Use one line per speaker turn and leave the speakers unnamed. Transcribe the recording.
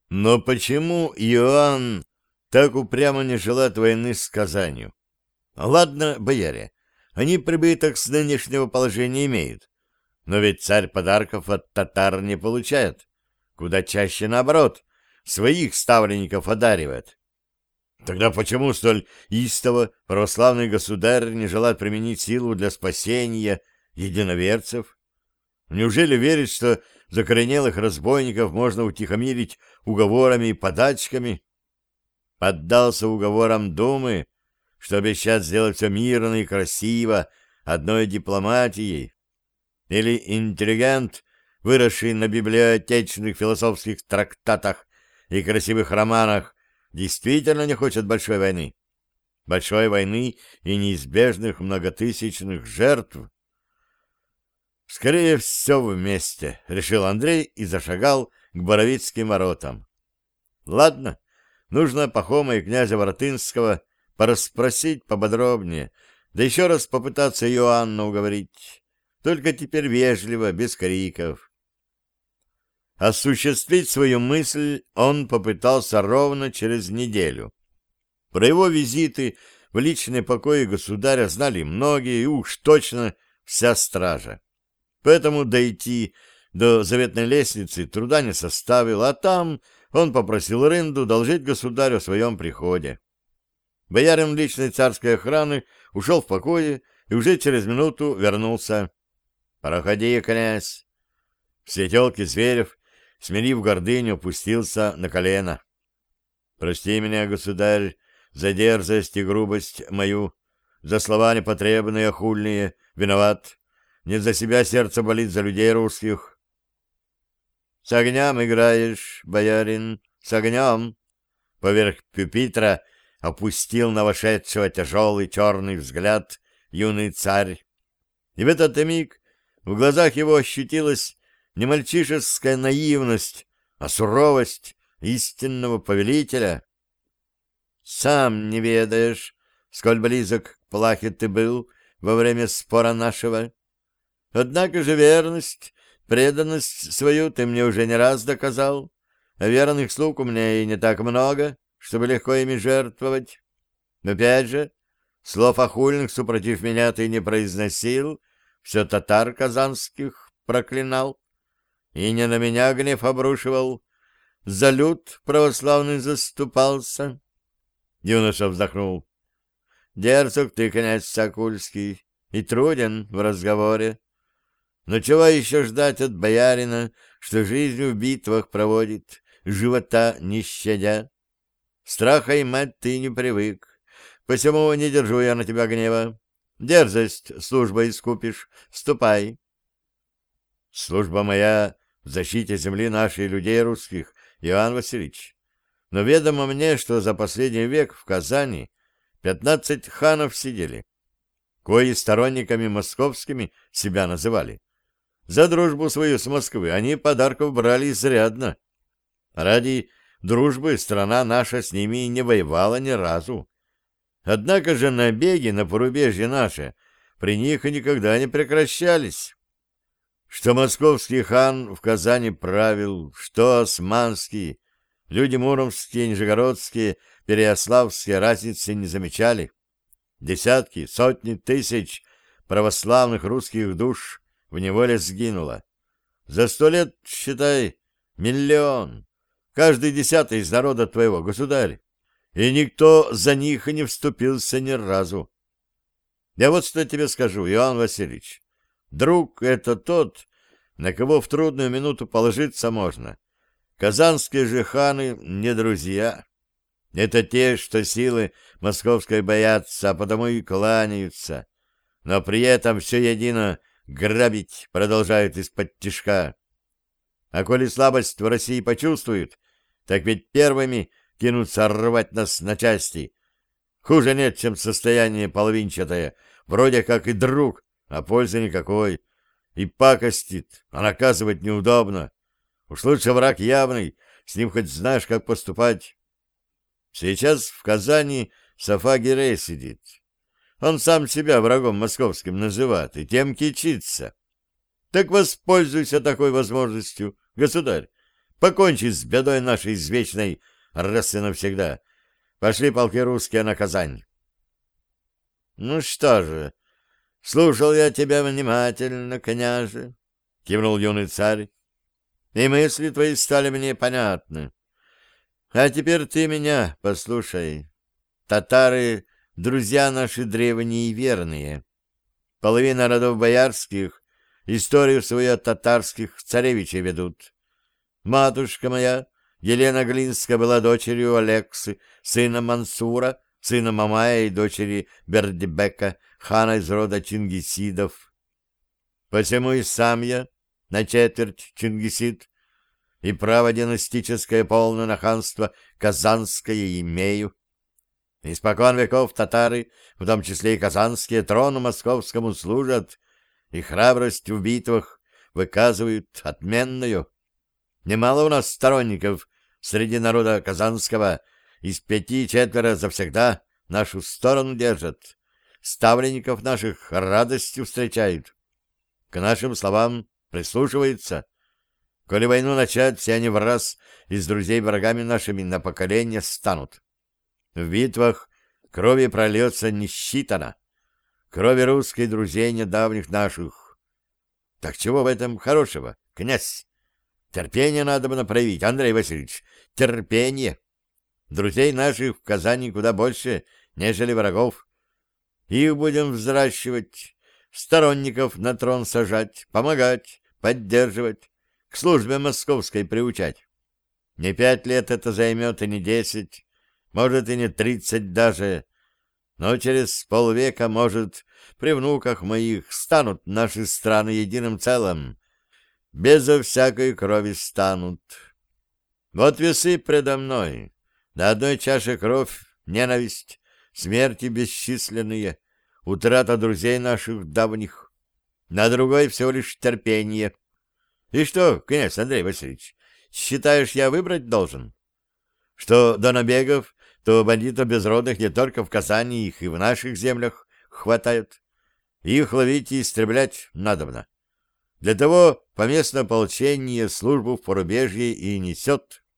Но почему Иоанн так упрямо не желает войны с Казанью? Ладно, бояре, они прибыток с нынешнего положения имеют, но ведь царь подарков от татар не получает. Куда чаще наоборот, своих ставленников одаривает. Тогда почему столь истово православный государь не желает применить силу для спасения единоверцев? Неужели верит, что закоренелых разбойников можно утихомирить уговорами и подачками? Поддался уговорам Думы, что обещает сделать все мирно и красиво одной дипломатией? Или интеллигент, выросший на библиотечных философских трактатах и красивых романах, действительно не хочет большой войны? Большой войны и неизбежных многотысячных жертв? Скорее все вместе, решил Андрей и зашагал к Боровицким воротам. Ладно, нужно Пахома и князя Воротынского порасспросить пободробнее, да еще раз попытаться Иоанна уговорить. Только теперь вежливо, без криков. Осуществить свою мысль он попытался ровно через неделю. Про его визиты в личные покои государя знали многие, и уж точно вся стража. Поэтому дойти до заветной лестницы труда не составило, а там он попросил рынду доложить государю о своем приходе. Боярин личной царской охраны ушел в покое и уже через минуту вернулся. «Проходи, князь!» В светелке Зверев, смирив гордыню, опустился на колено. «Прости меня, государь, за дерзость и грубость мою, за слова непотребные, охульные, виноват. Не за себя сердце болит, за людей русских». «С огнем играешь, боярин, с огнем!» Поверх пюпитра опустил на вошедшего тяжелый черный взгляд юный царь. И в этот миг в глазах его ощутилась не мальчишеская наивность, а суровость истинного повелителя. «Сам не ведаешь, сколь близок к плахе ты был во время спора нашего. Однако же верность, преданность свою ты мне уже не раз доказал, а верных слуг у меня и не так много, чтобы легко ими жертвовать. Но опять же, слов охульных супротив меня ты не произносил, все татар казанских проклинал, и не на меня гнев обрушивал, за люд православный заступался». Юноша вздохнул. «Дерзок ты, князь Сокульский, и труден в разговоре. Но чего еще ждать от боярина, что жизнь в битвах проводит, живота не щадя? Страха имать ты не привык, посему не держу я на тебя гнева. Дерзость службой искупишь, ступай». «Служба моя в защите земли нашей и людей русских, Иоанн Васильевич. Но ведомо мне, что за последний век в Казани 15 ханов сидели, кои сторонниками московскими себя называли. За дружбу свою с Москвы они подарков брали изрядно. Ради дружбы страна наша с ними не воевала ни разу. Однако же набеги на порубежье наше при них никогда не прекращались. Что московский хан в Казани правил, что османский, люди муромские, нижегородские, переяславские разницы не замечали. Десятки, сотни тысяч православных русских душ в неволе сгинуло. За 100 лет, считай, 1 миллион. Каждый 10-й из народа твоего, государь. И никто за них и не вступился ни разу. Я вот что тебе скажу, Иоанн Васильевич. Друг — это тот, на кого в трудную минуту положиться можно. Казанские же ханы не друзья. Это те, что силы московской боятся, а потому и кланяются. Но при этом все едино грабить продолжают из-под тишка. А коли слабость в России почувствуют, так ведь первыми кинутся рвать нас на части. Хуже нет, чем состояние половинчатое, вроде как и друг, а пользы никакой. И пакостит, а наказывать неудобно. Уж лучше враг явный, с ним хоть знаешь, как поступать. Сейчас в Казани Сафа Гирей сидит. Он сам себя врагом московским называет и тем кичится. Так воспользуйся такой возможностью, государь. Покончи с бедой нашей извечной раз и навсегда. Пошли полки русские на Казань. Ну что же, слушал я тебя внимательно, княже, кивнул юный царь, и мысли твои стали мне понятны. А теперь ты меня послушай. Татары — друзья наши древние и верные. Половина родов боярских историю свою от татарских царевичей ведут. Матушка моя, Елена Глинская, была дочерью Алексы, сына Мансура, сына Мамая и дочери Бердибека, хана из рода Чингисидов. Посему и сам я, на четверть Чингисид, и право династическое полное на ханство Казанское имею. Испокон веков татары, в том числе и казанские, трону московскому служат, и храбрость в битвах выказывают отменную. Немало у нас сторонников среди народа казанского, из 5 4 завсегда нашу сторону держат, ставленников наших радостью встречают, к нашим словам прислушиваются. Коли войну начать, все они враз из друзей врагами нашими на поколение станут. В битвах крови прольется несчитано, крови русской друзей недавних наших. Так чего в этом хорошего, князь? Терпение надо бы проявить, Андрей Васильевич, терпение. Друзей наших в Казани куда больше, нежели врагов. Их будем взращивать, сторонников на трон сажать, помогать, поддерживать, к службе московской приучать. Не 5 лет это займет, и не 10, может, и не 30 даже, но через полвека, может, при внуках моих станут наши страны единым целым, безо всякой крови станут. Вот весы предо мной, на одной чаше кровь, ненависть, смерти бесчисленные, утрата друзей наших давних, на другой всего лишь терпение. И что, князь Андрей Васильевич, считаешь, я выбрать должен? Что до набегов, то бандитов безродных не только в Казани, их и в наших землях хватает. Их ловить и истреблять надобно. Для того поместное ополчение службу в порубежье и несет.